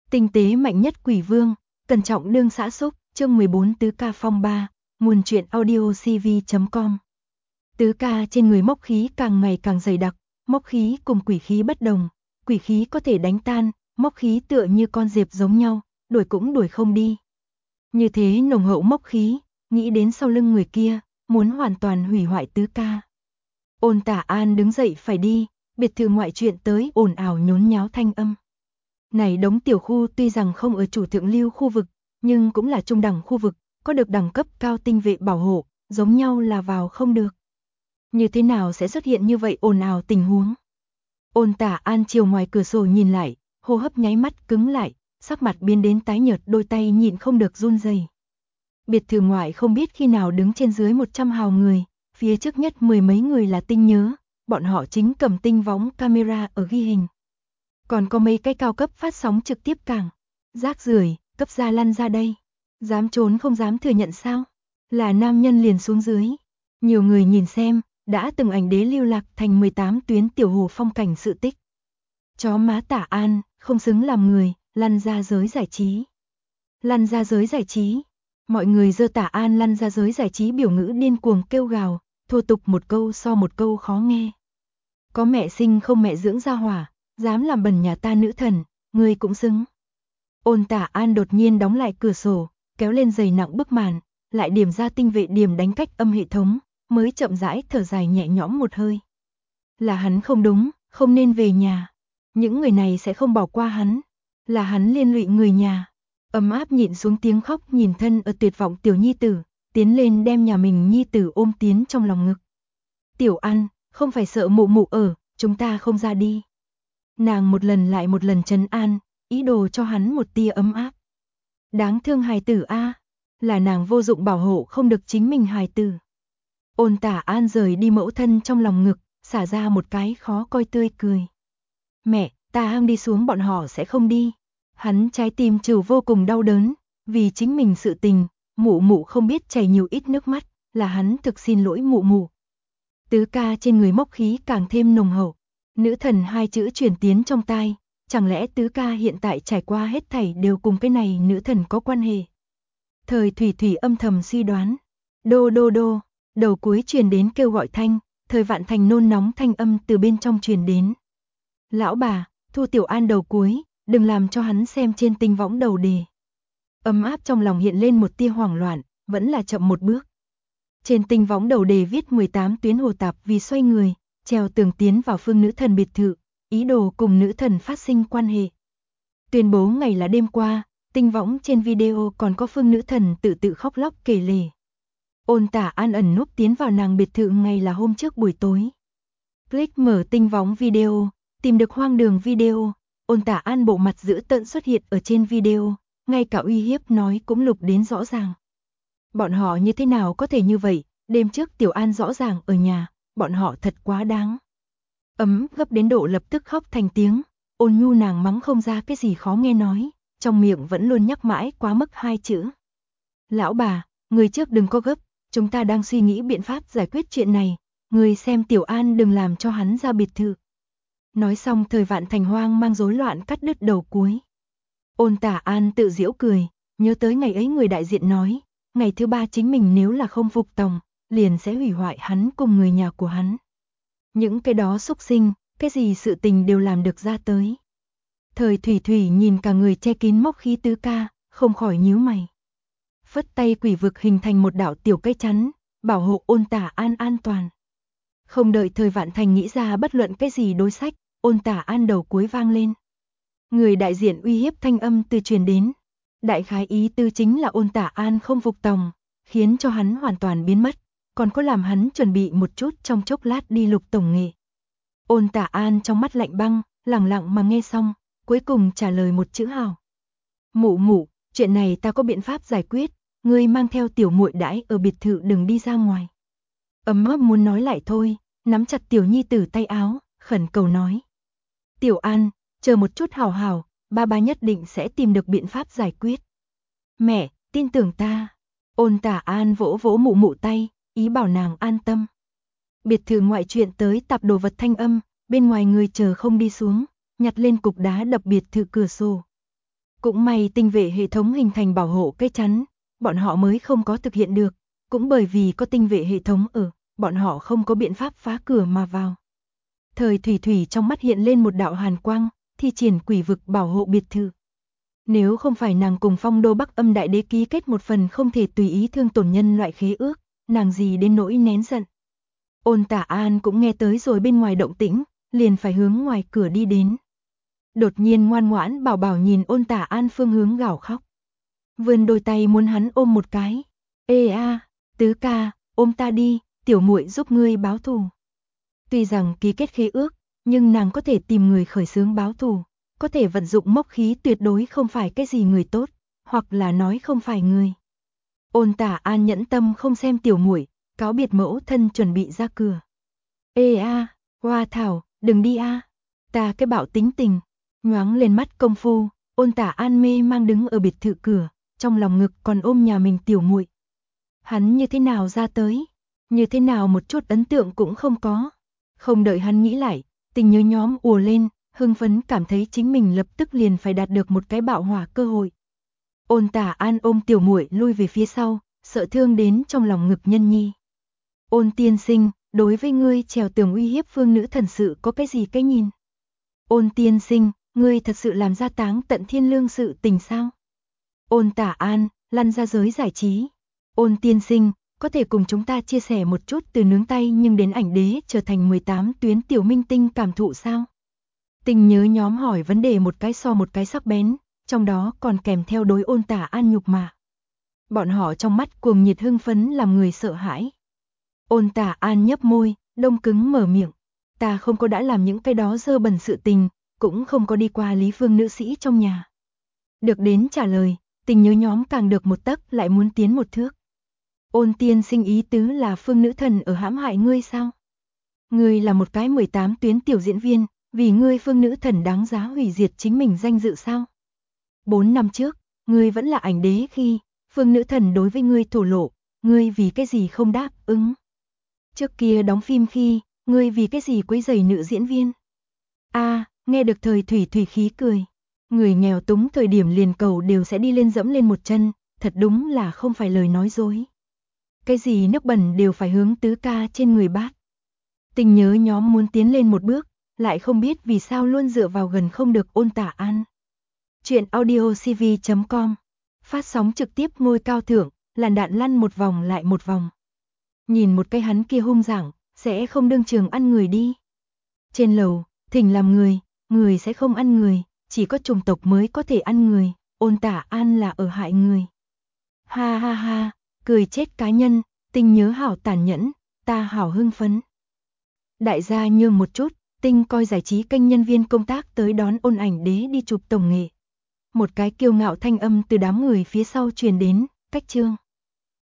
Tinh tế mạnh nhất quỷ vương, cẩn trọng đương xã xúc, chương 14 tứ ca phong ba, nguồn truyện audio cv.com. Tứ ca trên người mốc khí càng ngày càng dày đặc, mốc khí cùng quỷ khí bất đồng, quỷ khí có thể đánh tan, mốc khí tựa như con diệp giống nhau, đuổi cũng đuổi không đi. Như thế nồng hậu mốc khí, nghĩ đến sau lưng người kia, muốn hoàn toàn hủy hoại tứ ca. Ôn Tả An đứng dậy phải đi, biệt thự ngoại chuyện tới ồn ào nhốn nháo thanh âm. Này đống tiểu khu tuy rằng không ở chủ thượng lưu khu vực, nhưng cũng là trung đẳng khu vực, có được đẳng cấp cao tinh vệ bảo hộ, giống nhau là vào không được. Như thế nào sẽ xuất hiện như vậy ồn ào tình huống? Ôn Tả An chiều ngoài cửa sổ nhìn lại, hô hấp nháy mắt cứng lại, sắc mặt biến đến tái nhợt, đôi tay nhịn không được run rẩy. Biệt thự ngoại không biết khi nào đứng trên dưới 100 hào người, phía trước nhất mười mấy người là tinh nhớ, bọn họ chính cầm tinh võng camera ở ghi hình. Còn có mấy cái cao cấp phát sóng trực tiếp càng. Rác rưởi, cấp gia lăn ra đây. Dám trốn không dám thừa nhận sao? Là nam nhân liền xuống dưới. Nhiều người nhìn xem, đã từng ảnh đế lưu lạc thành 18 tuyến tiểu hồ phong cảnh sự tích. Chó má Tả An, không xứng làm người, lăn ra giới giải trí. Lăn ra giới giải trí. Mọi người giơ Tả An lăn ra giới giải trí biểu ngữ điên cuồng kêu gào, thô tục một câu so một câu khó nghe. Có mẹ sinh không mẹ dưỡng ra hỏa, dám làm bẩn nhà ta nữ thần, ngươi cũng xứng. Ôn Tả An đột nhiên đóng lại cửa sổ, kéo lên giày nặng bức màn, lại điểm ra tinh vệ điểm đánh cách âm hệ thống, mới chậm rãi thở dài nhẹ nhõm một hơi. Là hắn không đúng, không nên về nhà. Những người này sẽ không bỏ qua hắn. Là hắn liên lụy người nhà. Ấm áp nhịn xuống tiếng khóc nhìn thân ở tuyệt vọng tiểu nhi tử, tiến lên đem nhà mình nhi tử ôm tiến trong lòng ngực. Tiểu An, không phải sợ mụ mụ ở, chúng ta không ra đi. Nàng một lần lại một lần trấn an, ý đồ cho hắn một tia ấm áp. Đáng thương hài tử a, là nàng vô dụng bảo hộ không được chính mình hài tử. Ôn Tả An rời đi mẫu thân trong lòng ngực, xả ra một cái khó coi tươi cười. Mẹ, ta hăng đi xuống bọn họ sẽ không đi. Hắn trái tim trừ vô cùng đau đớn, vì chính mình sự tình, mụ mụ không biết chảy nhiều ít nước mắt, là hắn thực xin lỗi mụ mụ. Tứ ca trên người mốc khí càng thêm nồng hậu. Nữ thần hai chữ truyền tiến trong tai, chẳng lẽ tứ ca hiện tại trải qua hết thảy đều cùng cái này nữ thần có quan hệ? Thời Thủy Thủy âm thầm suy đoán. Đô đô đô, đầu cuối truyền đến kêu gọi thanh, Thời Vạn Thành nôn nóng thanh âm từ bên trong truyền đến. Lão bà, thu Tiểu An đầu cuối, đừng làm cho hắn xem trên tinh võng đầu đề. Ấm áp trong lòng hiện lên một tia hoảng loạn, vẫn là chậm một bước. Trên tinh võng đầu đề viết 18 tuyến hồ tạp vì xoay người, treo tường tiến vào phương nữ thần biệt thự, ý đồ cùng nữ thần phát sinh quan hệ. Tuyên bố ngày là đêm qua, tinh võng trên video còn có phương nữ thần tự khóc lóc kể lể. Ôn Tả An ẩn núp tiến vào nàng biệt thự ngày là hôm trước buổi tối. Click mở tinh võng video, tìm được hoang đường video, Ôn Tả An bộ mặt dữ tợn xuất hiện ở trên video, ngay cả uy hiếp nói cũng lục đến rõ ràng. Bọn họ như thế nào có thể như vậy, đêm trước Tiểu An rõ ràng ở nhà, bọn họ thật quá đáng. Ấm gấp đến độ lập tức khóc thành tiếng, Ôn Nhu nàng mắng không ra cái gì khó nghe nói, trong miệng vẫn luôn nhắc mãi quá mức hai chữ. Lão bà, người trước đừng có gấp, chúng ta đang suy nghĩ biện pháp giải quyết chuyện này, người xem Tiểu An đừng làm cho hắn ra biệt thự. Nói xong Thời Vạn Thành hoang mang rối loạn cắt đứt đầu cuối. Ôn Tả An tự giễu cười, nhớ tới ngày ấy người đại diện nói, ngày thứ ba chính mình nếu là không phục tòng, liền sẽ hủy hoại hắn cùng người nhà của hắn. Những cái đó xúc sinh, cái gì sự tình đều làm được ra tới. Thời Thủy Thủy nhìn cả người che kín mốc khí tứ ca, không khỏi nhíu mày. Phất tay quỷ vực hình thành một đạo tiểu cây chắn, bảo hộ Ôn Tả An an toàn. Không đợi Thời Vạn Thành nghĩ ra bất luận cái gì đối sách, Ôn Tả An đầu cuối vang lên. Người đại diện uy hiếp thanh âm từ truyền đến. Đại khái ý tư chính là Ôn Tả An không phục tòng, khiến cho hắn hoàn toàn biến mất, còn có làm hắn chuẩn bị một chút trong chốc lát đi lục tổng nghệ. Ôn Tả An trong mắt lạnh băng, lặng lặng mà nghe xong, cuối cùng trả lời một chữ hào. Mụ mụ, chuyện này ta có biện pháp giải quyết, ngươi mang theo tiểu muội đãi ở biệt thự đừng đi ra ngoài. Ấm ấp muốn nói lại thôi, nắm chặt tiểu nhi tử tay áo, khẩn cầu nói. Tiểu An, chờ một chút hào hào, ba nhất định sẽ tìm được biện pháp giải quyết. Mẹ, tin tưởng ta. Ôn Tả An vỗ vỗ mụ mụ tay, ý bảo nàng an tâm. Biệt thự ngoại chuyện tới tạp đồ vật thanh âm, bên ngoài người chờ không đi xuống, nhặt lên cục đá đập biệt thự cửa sổ. Cũng may tinh vệ hệ thống hình thành bảo hộ cái chắn, bọn họ mới không có thực hiện được, cũng bởi vì có tinh vệ hệ thống ở, bọn họ không có biện pháp phá cửa mà vào. Thời Thủy Thủy trong mắt hiện lên một đạo hàn quang, thi triển quỷ vực bảo hộ biệt thự. Nếu không phải nàng cùng Phong Đô Bắc Âm Đại Đế ký kết một phần không thể tùy ý thương tổn nhân loại khế ước, nàng gì đến nỗi nén giận. Ôn Tả An cũng nghe tới rồi bên ngoài động tĩnh, liền phải hướng ngoài cửa đi đến. Đột nhiên ngoan ngoãn bảo bảo nhìn Ôn Tả An phương hướng gào khóc. Vươn đôi tay muốn hắn ôm một cái. Ê a, tứ ca, ôm ta đi, tiểu muội giúp ngươi báo thù. Tuy rằng ký kết khế ước, nhưng nàng có thể tìm người khởi xướng báo thù, có thể vận dụng mốc khí tuyệt đối không phải cái gì người tốt, hoặc là nói không phải người. Ôn Tả An nhẫn tâm không xem tiểu muội, cáo biệt mẫu thân chuẩn bị ra cửa. Ê a, Hoa Thảo, đừng đi a. Ta cái bạo tính tình, nhoáng lên mắt công phu, Ôn Tả An mê mang đứng ở biệt thự cửa, trong lòng ngực còn ôm nhà mình tiểu muội. Hắn như thế nào ra tới, như thế nào một chút ấn tượng cũng không có. Không đợi hắn nghĩ lại, tình nhớ nhóm ùa lên, hưng phấn cảm thấy chính mình lập tức liền phải đạt được một cái bạo hỏa cơ hội. Ôn Tả An ôm tiểu muội lui về phía sau, sợ thương đến trong lòng ngực nhân nhi. Ôn tiên sinh, đối với ngươi trèo tường uy hiếp phương nữ thần sự có cái gì cái nhìn? Ôn tiên sinh, ngươi thật sự làm ra táng tận thiên lương sự tình sao? Ôn Tả An, lăn ra giới giải trí. Ôn tiên sinh, có thể cùng chúng ta chia sẻ một chút từ nướng tay nhưng đến ảnh đế trở thành 18 tuyến tiểu minh tinh cảm thụ sao? Tình nhớ nhóm hỏi vấn đề một cái so một cái sắc bén, trong đó còn kèm theo đối Ôn Tả An nhục mạ. Bọn họ trong mắt cuồng nhiệt hưng phấn làm người sợ hãi. Ôn Tả An nhấp môi, đông cứng mở miệng. Ta không có đã làm những cái đó dơ bẩn sự tình, cũng không có đi qua Lý Phương nữ sĩ trong nhà. Được đến trả lời, tình nhớ nhóm càng được một tấc lại muốn tiến một thước. Ôn tiên sinh ý tứ là Phương nữ thần ở hãm hại ngươi sao? Ngươi là một cái 18 tuyến tiểu diễn viên, vì ngươi Phương nữ thần đáng giá hủy diệt chính mình danh dự sao? 4 năm trước, ngươi vẫn là ảnh đế khi, Phương nữ thần đối với ngươi thổ lộ, ngươi vì cái gì không đáp ứng? Trước kia đóng phim khi, ngươi vì cái gì quấy rầy nữ diễn viên? Nghe được Thời Thủy Thủy khí cười. Người nghèo túng thời điểm liền cầu đều sẽ đi lên dẫm lên một chân, thật đúng là không phải lời nói dối. Cái gì nước bẩn đều phải hướng tứ ca trên người bát. Tình nhớ nhóm muốn tiến lên một bước, lại không biết vì sao luôn dựa vào gần không được Ôn Tả An. Chuyện audiocv.com. Phát sóng trực tiếp ngôi cao thượng, làn đạn lăn một vòng lại một vòng. Nhìn một cái hắn kia hung dữ, sẽ không đương trường ăn người đi. Trên lầu, thỉnh làm người sẽ không ăn người, chỉ có chủng tộc mới có thể ăn người, Ôn Tả An là ở hại người. Ha ha ha, cười chết cá nhân, tình nhớ hảo tàn nhẫn, ta hảo hưng phấn. Đại gia nhường một chút, tinh coi giải trí kênh nhân viên công tác tới đón Ôn ảnh đế đi chụp tổng nghệ. Một cái kiêu ngạo thanh âm từ đám người phía sau truyền đến, cách chương.